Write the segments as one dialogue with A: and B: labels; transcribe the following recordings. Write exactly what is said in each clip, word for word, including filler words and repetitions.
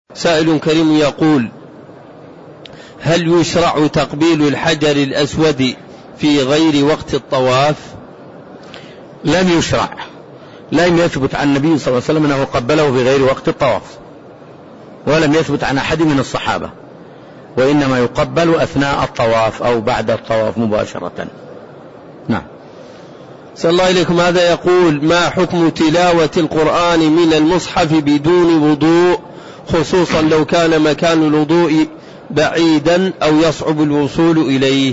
A: سائل كريم يقول: هل يشرع تقبيل الحجر الأسود في غير وقت الطواف؟
B: لم يشرع، لم يثبت عن النبي صلى الله عليه وسلم أنه قبله في غير وقت الطواف، ولم يثبت عن أحد من الصحابة، وإنما يقبل أثناء الطواف أو بعد الطواف مباشرة. نعم.
A: صلى الله عليكم. هذا يقول: ما حكم تلاوة القرآن من المصحف بدون وضوء، خصوصا لو كان مكان الوضوء بعيدا أو يصعب الوصول إليه؟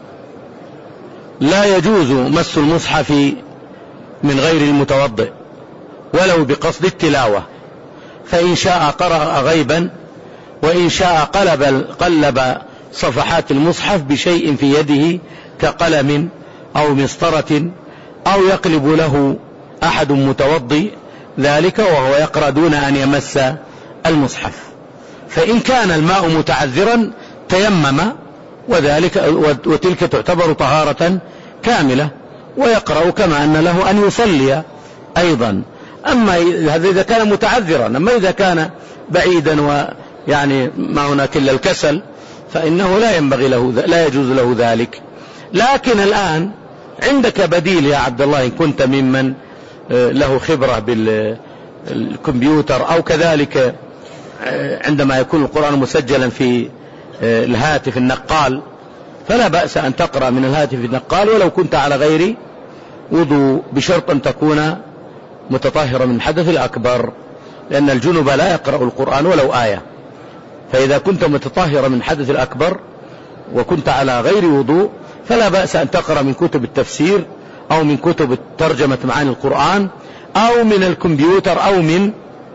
B: لا يجوز مس المصحف من غير المتوضئ ولو بقصد التلاوة، فإن شاء قرأ غيبا، وإن شاء قلب, قلب صفحات المصحف بشيء في يده كقلم أو مسطرة، أو يقلب له أحد متوضئ ذلك وهو يقرأ دون أن يمس المصحف. فإن كان الماء متعذرا تيمم، وذلك وتلك تعتبر طهارة كاملة، ويقرأ كما أن له أن يصلي أيضا. أما هذا إذا كان متعذرا، أما إذا كان بعيدا ويعني ما هناك إلا الكسل فإنه لا ينبغي له، لا يجوز له ذلك. لكن الآن عندك بديل يا عبد الله، إن كنت ممن له خبرة بالكمبيوتر أو كذلك عندما يكون القرآن مسجلا في الهاتف النقال، فلا بأس أن تقرأ من الهاتف النقال ولو كنت على غير وضوء، بشرط أن تكون متطهرا من الحدث الأكبر، لأن الجنب لا يقرأ القرآن ولو آية. فإذا كنت متطهرا من الحدث الأكبر وكنت على غير وضوء فلا بأس أن تقرأ من كتب التفسير أو من كتب ترجمة معاني القرآن أو من الكمبيوتر أو من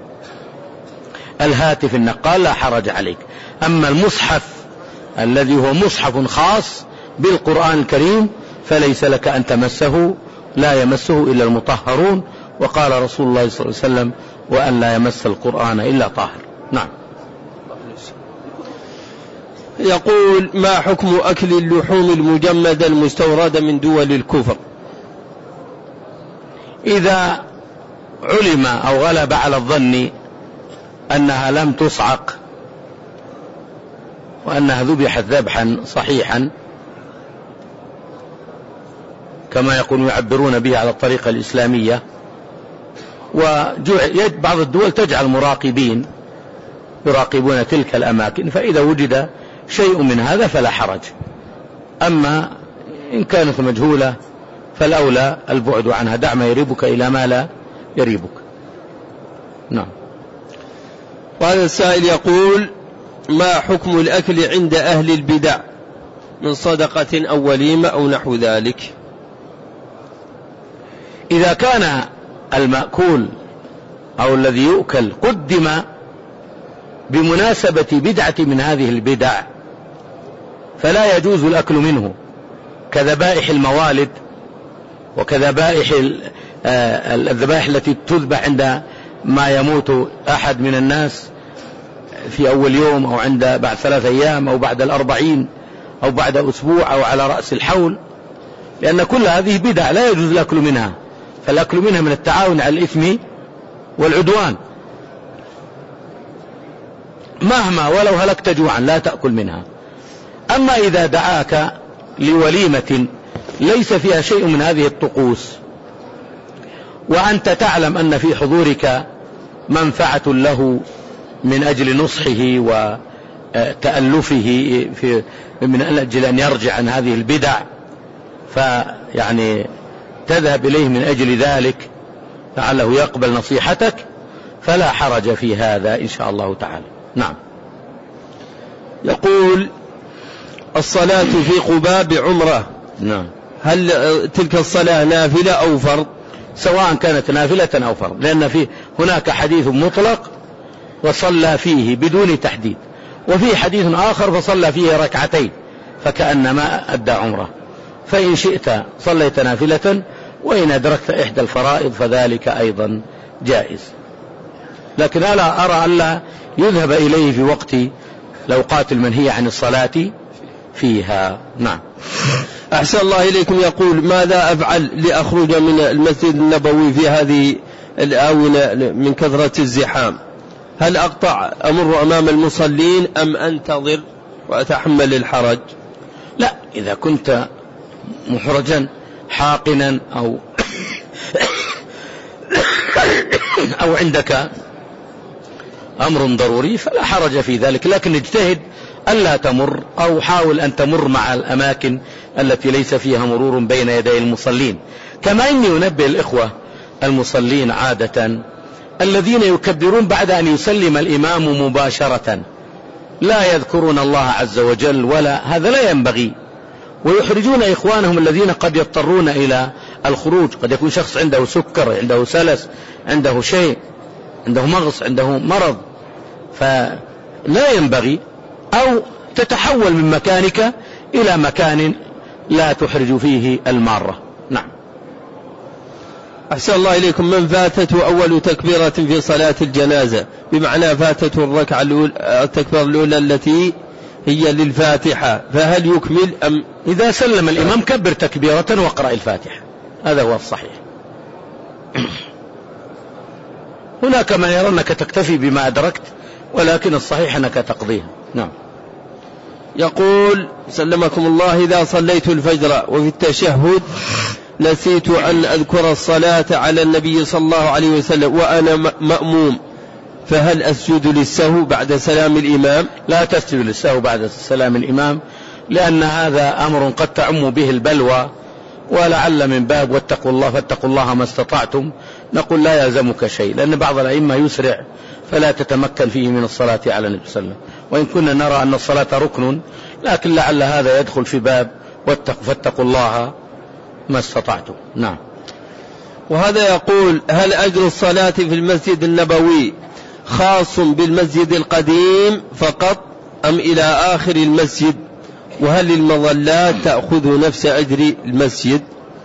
B: الهاتف النقال، لا حرج عليك. أما المصحف الذي هو مصحف خاص بالقرآن الكريم فليس لك أن تمسه، لا يمسه إلا المطهرون، وقال رسول الله صلى الله عليه وسلم: وأن لا يمس القرآن إلا طاهر. نعم.
A: يقول: ما حكم أكل اللحوم المجمدة المستوردة من دول الكفر؟
B: إذا علم أو غلب على الظن أنها لم تصعق وأنها ذبحت ذبحا صحيحا كما يقولون يعبرون به على الطريقة الإسلامية، وبعض الدول تجعل مراقبين يراقبون تلك الأماكن، فإذا وجد شيء من هذا فلا حرج. أما إن كانت مجهولة فالأولى البعد عنها، دع ما يريبك إلى ما لا يريبك. نعم.
A: وهذا السائل يقول: ما حكم الأكل عند أهل البدع من صدقة أو وليمة أو نحو ذلك؟
B: إذا كان المأكول أو الذي يؤكل قدم بمناسبة بدعة من هذه البدع فلا يجوز الأكل منه، كذبائح الموالد وكذبائح الذبائح التي تذبح عند ما يموت أحد من الناس في أول يوم أو عند بعد ثلاثة أيام أو بعد الأربعين أو بعد أسبوع أو على رأس الحول، لأن كل هذه بدع لا يجوز الأكل منها، فالأكل منها من التعاون على الإثم والعدوان، مهما ولو هلكت جوعا لا تأكل منها. أما إذا دعاك لوليمة ليس فيها شيء من هذه الطقوس وأنت تعلم أن في حضورك منفعة له من أجل نصحه وتألفه في من أجل أن يرجع عن هذه البدع، فيعني تذهب إليه من أجل ذلك لعله يقبل نصيحتك، فلا حرج في هذا إن شاء الله تعالى. نعم.
A: يقول: الصلاة في قباء بعمرة،
B: نعم،
A: هل تلك الصلاة نافلة أو فرض؟
B: سواء كانت نافلة أو فرض، لأن في هناك حديث مطلق وصلى فيه بدون تحديد، وفي حديث آخر فصلى فيه ركعتين فكأنما أدى عمره، فإن شئت صليت نافلة، وإن أدركت إحدى الفرائض فذلك أيضا جائز، لكن ألا أرى ألا يذهب إليه في وقت الأوقات المنهية عن الصلاة فيها. نعم.
A: أحسن الله إليكم. يقول: ماذا أفعل لأخرج من المسجد النبوي في هذه الآونة من كثرة الزحام؟ هل أقطع أمر أمام المصلين أم أنتظر وأتحمل الحرج؟
B: لا، إذا كنت محرجا حاقنا أو أو عندك أمر ضروري فلا حرج في ذلك، لكن اجتهد ألا تمر، أو حاول أن تمر مع الأماكن التي ليس فيها مرور بين يدي المصلين. كما إني أنبه الإخوة المصلين عادة الذين يكبرون بعد أن يسلم الإمام مباشرة، لا يذكرون الله عز وجل، ولا هذا لا ينبغي، ويحرجون إخوانهم الذين قد يضطرون إلى الخروج. قد يكون شخص عنده سكر، عنده سلس، عنده شيء، عنده مغص، عنده مرض، فلا ينبغي. أو تتحول من مكانك إلى مكان لا تحرج فيه المارة. نعم.
A: أحسن الله إليكم. من فاتته أول تكبيرة في صلاة الجنازة، بمعنى فاتته الركعة الأولى، التكبيرة الأولى التي هي للفاتحة، فهل يكمل أم؟
B: إذا سلم الإمام كبر تكبيرة واقرأ الفاتحة، هذا هو الصحيح. هناك من يرى أنك تكتفي بما أدركت، ولكن الصحيح أنك تقضيها. نعم.
A: يقول سلمكم الله: إذا صليت الفجر وفي التشهد نسيت أن أذكر الصلاة على النبي صلى الله عليه وسلم وأنا مأموم، فهل أسجد للسهو بعد سلام الإمام؟
B: لا تسجد للسهو بعد سلام الإمام، لأن هذا أمر قد تعم به البلوى، ولعل من باب واتقوا الله فاتقوا الله ما استطعتم، نقول لا يلزمك شيء، لأن بعض الأئمة يسرع فلا تتمكن فيه من الصلاة على النبي صلى الله عليه وسلم، وإن كنا نرى أن الصلاة ركن، لكن لعل هذا يدخل في باب واتقوا فاتقوا الله ما استطعتم. نعم.
A: وهذا يقول: هل أجر الصلاة في المسجد النبوي خاص بالمسجد القديم فقط أم إلى آخر المسجد؟ وهل المظلات تأخذ نفس أجر المسجد؟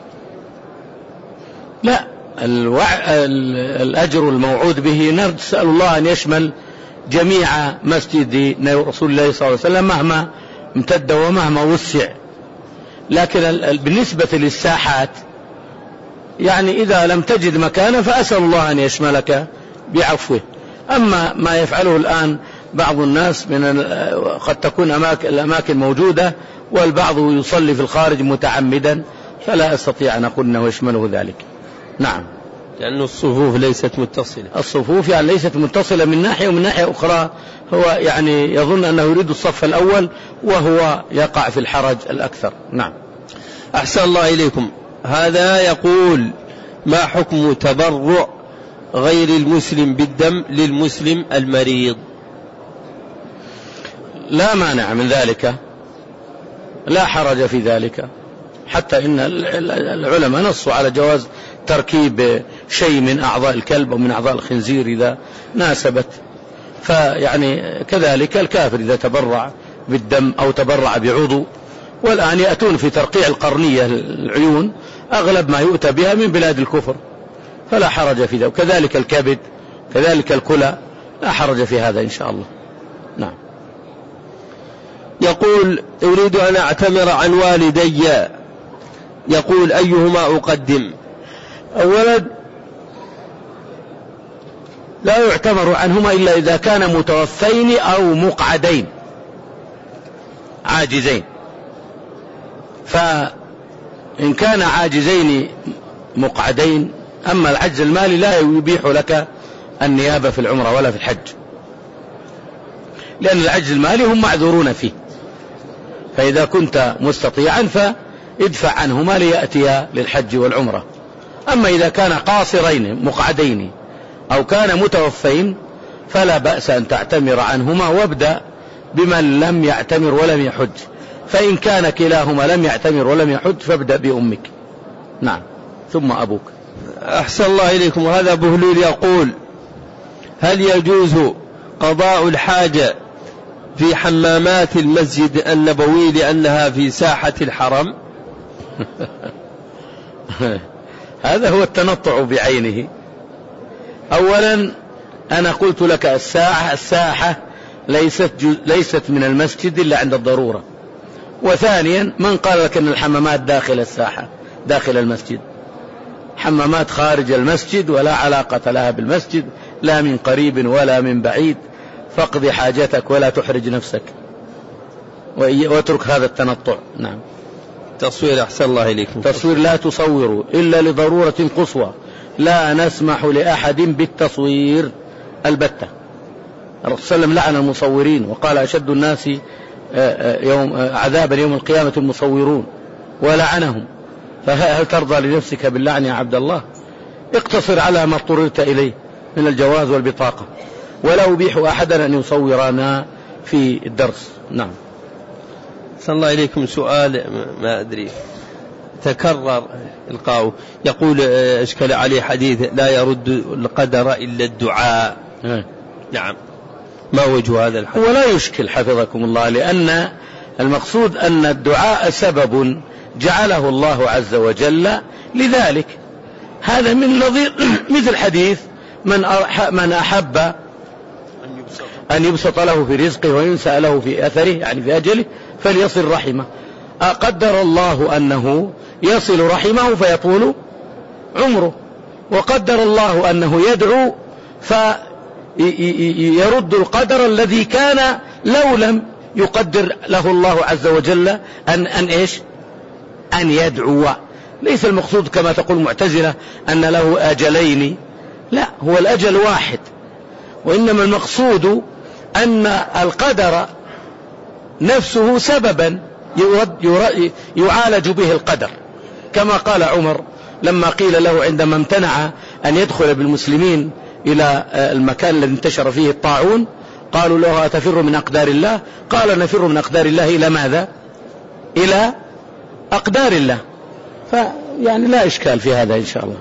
B: لا، الوع... الأجر الموعود به نسأل الله أن يشمل جميع مسجد رسول الله صلى الله عليه وسلم مهما امتد ومهما وسع، لكن بالنسبة للساحات يعني إذا لم تجد مكانا فأسأل الله أن يشملك بعفوه. أما ما يفعله الآن بعض الناس من قد تكون أماكن الأماكن موجودة والبعض يصلي في الخارج متعمدا، فلا أستطيع أن أقول أنه يشمله ذلك. نعم.
A: لأن الصفوف ليست متصلة،
B: الصفوف يعني ليست متصلة من ناحية، ومن ناحية أخرى هو يعني يظن أنه يريد الصف الأول وهو يقع في الحرج الأكثر. نعم.
A: أحسن الله إليكم. هذا يقول: ما حكم تبرع غير المسلم بالدم للمسلم المريض؟
B: لا مانع من ذلك، لا حرج في ذلك، حتى إن العلماء نصوا على جواز تركيب شيء من أعضاء الكلب أو من أعضاء الخنزير إذا ناسبت، فيعني كذلك الكافر إذا تبرع بالدم أو تبرع بعضو. والآن يأتون في ترقيع القرنية العيون أغلب ما يؤتى بها من بلاد الكفر، فلا حرج في ذلك، وكذلك الكبد كذلك الكلى، لا حرج في هذا إن شاء الله. نعم.
A: يقول: أريد أن أعتمر عن والدي، يقول أيهما أقدم؟
B: أولا لا يعتمر عنهما إلا إذا كان متوفين أو مقعدين عاجزين، فإن كان عاجزين مقعدين، أما العجز المالي لا يبيح لك النيابة في العمرة ولا في الحج، لأن العجز المالي هم معذورون فيه، فإذا كنت مستطيعا فادفع عنهما ليأتيا للحج والعمرة. أما إذا كان قاصرين مقعدين أو كان متوفين فلا بأس أن تعتمر عنهما، وابدأ بمن لم يعتمر ولم يحج، فإن كان كلاهما لم يعتمر ولم يحج فابدأ بأمك. نعم. ثم أبوك.
A: أحسن الله إليكم. وهذا بهلول يقول: هل يجوز قضاء الحاجة في حمامات المسجد النبوي لأنها في ساحة الحرم؟
B: هذا هو التنطع بعينه. أولا أنا قلت لك الساحة الساحة ليست, ليست من المسجد إلا عند الضرورة. وثانيا من قال لك أن الحمامات داخل الساحة داخل المسجد؟ حمامات خارج المسجد ولا علاقة لها بالمسجد، لا من قريب ولا من بعيد، فاقضي حاجتك ولا تحرج نفسك، واترك هذا التنطع. نعم.
A: تصوير أحسن الله إليكم.
B: تصوير لا تصوروا إلا لضرورة قصوى، لا نسمح لأحد بالتصوير البتة. الرسول صلى الله عليه وسلم لعن المصورين وقال أشد الناس يوم عذابا يوم القيامة المصورون، ولعنهم. فهل ترضى لنفسك باللعن يا عبد الله؟ اقتصر على ما اضطررت إليه من الجواز والبطاقة، ولا أبيح أحدا أن يصورنا في الدرس. نعم.
A: صلى الله إليكم سؤال ما أدري تكرر القاو، يقول اشكل عليه حديث لا يرد القدر إلا الدعاء. م. نعم، ما وجه هذا الحديث؟
B: ولا يشكل حفظكم الله، لأن المقصود أن الدعاء سبب جعله الله عز وجل لذلك. هذا من نظير مثل حديث من من أحب أن يبسط له في رزقه وينسأ له في أثره، يعني في أجله، فليصل رحمه. أقدر الله أنه يصل رحمه فيطول عمره، وقدر الله أنه يدعو فيرد القدر الذي كان لو لم يقدر له الله عز وجل أن, أن إيش أن يدعو. ليس المقصود كما تقول معتزلة أن له أجلين، لا، هو الأجل واحد، وإنما المقصود أن القدر نفسه سببا يرد يعالج به القدر، كما قال عمر لما قيل له عندما امتنع أن يدخل بالمسلمين إلى المكان الذي انتشر فيه الطاعون، قالوا له أتفر من أقدار الله؟ قال نفر من أقدار الله إلى ماذا؟ إلى أقدار الله. فيعني لا إشكال في هذا إن شاء الله.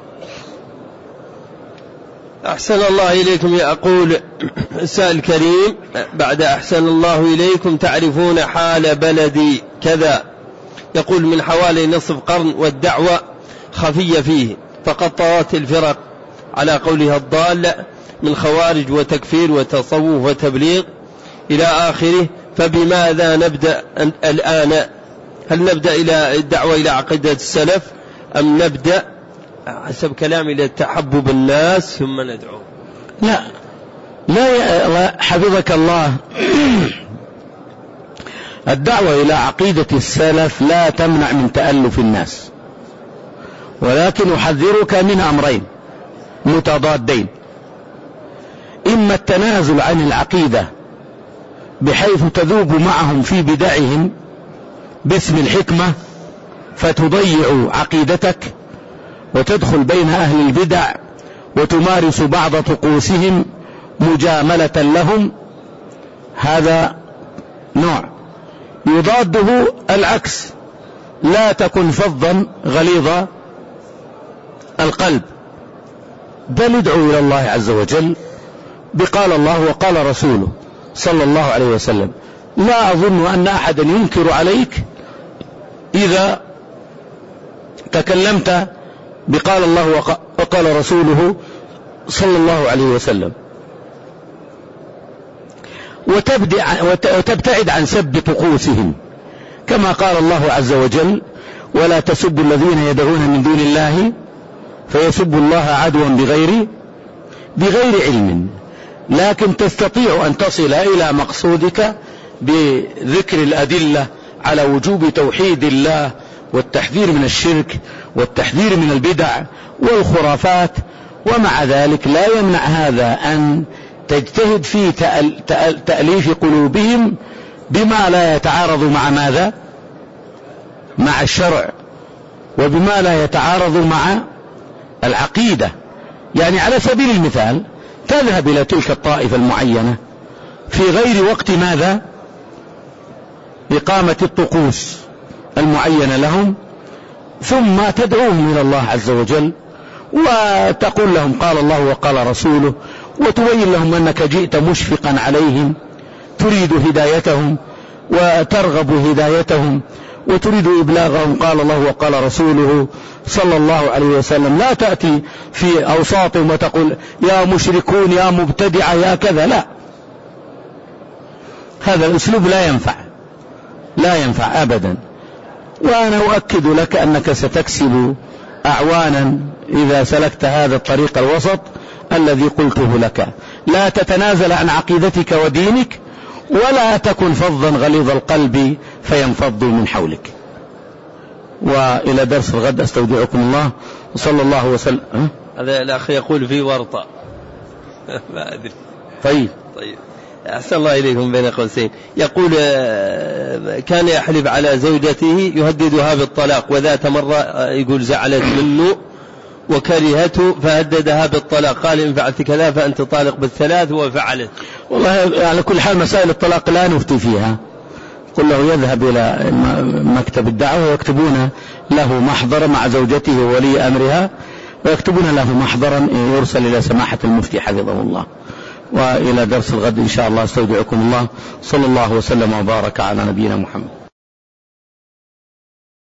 A: أحسن الله إليكم. يقول السائل الكريم بعد أحسن الله إليكم تعرفون حال بلدي كذا، يقول من حوالي نصف قرن والدعوة خفية فيه، فقد طوت الفرق على قولها الضال من خوارج وتكفير وتصوف وتبليغ إلى آخره، فبماذا نبدأ الآن؟ هل نبدأ إلى الدعوة إلى عقيدة السلف أم نبدأ حسب كلام إلى تحبب الناس ثم ندعو؟
B: لا لا حفظك الله، الدعوة إلى عقيدة السلف لا تمنع من تألف الناس، ولكن أحذرك من أمرين متضادين: إما التنازل عن العقيدة بحيث تذوب معهم في بدعهم باسم الحكمة فتضيع عقيدتك وتدخل بين أهل البدع وتمارس بعض طقوسهم مجاملة لهم، هذا نوع. يضاده العكس: لا تكن فظا غليظ القلب، بل ادعو إلى الله عز وجل بقال الله وقال رسوله صلى الله عليه وسلم. لا أظن أن أحدا ينكر عليك إذا تكلمت بقال الله وقال رسوله صلى الله عليه وسلم، وتبتعد عن سب طقوسهم، كما قال الله عز وجل: ولا تسبوا الذين يدعون من دون الله فيسبوا الله عدوا بغير بغير علم. لكن تستطيع أن تصل إلى مقصودك بذكر الأدلة على وجوب توحيد الله والتحذير من الشرك والتحذير من البدع والخرافات، ومع ذلك لا يمنع هذا أن تجتهد في تأليف قلوبهم بما لا يتعارض مع ماذا؟ مع الشرع، وبما لا يتعارض مع العقيدة. يعني على سبيل المثال تذهب إلى تلك الطائفة المعينة في غير وقت ماذا؟ إقامة الطقوس المعينة لهم، ثم تدعوهم إلى الله عز وجل وتقول لهم قال الله وقال رسوله، وتبين لهم أنك جئت مشفقا عليهم تريد هدايتهم وترغب هدايتهم وتريد إبلاغهم قال الله وقال رسوله صلى الله عليه وسلم. لا تأتي في أوساطهم وتقول يا مشركون يا مبتدعة يا كذا، لا، هذا الأسلوب لا ينفع لا ينفع أبدا. وأنا أؤكد لك أنك ستكسب أعوانا إذا سلكت هذا الطريق الوسط الذي قلته لك: لا تتنازل عن عقيدتك ودينك، ولا تكن فظا غليظ القلب فينفضوا من حولك. وإلى درس الغد أستودعكم الله، وصلى الله وسلم.
A: هذا الأخ يقول في ورطة ما أدري.
B: طيب
A: طيب أحسن الله إليكم بين قوسين. يقول كان يحلف على زوجته يهددها بالطلاق، وذات مرة يقول زعلت منه وكرهته فهددها بالطلاق، قال إن فعلت كذا فأنت طالق بالثلاث، وفعلت.
B: والله على كل حال مسائل الطلاق لا نفتي فيها. قل له يذهب إلى مكتب الدعوة ويكتبون له محضرا مع زوجته وولي أمرها، ويكتبون له محضرا يرسل إلى سماحة المفتي حفظه الله. وإلى درس الغد إن شاء الله استودعكم الله، صلى الله وسلم وبارك على نبينا محمد.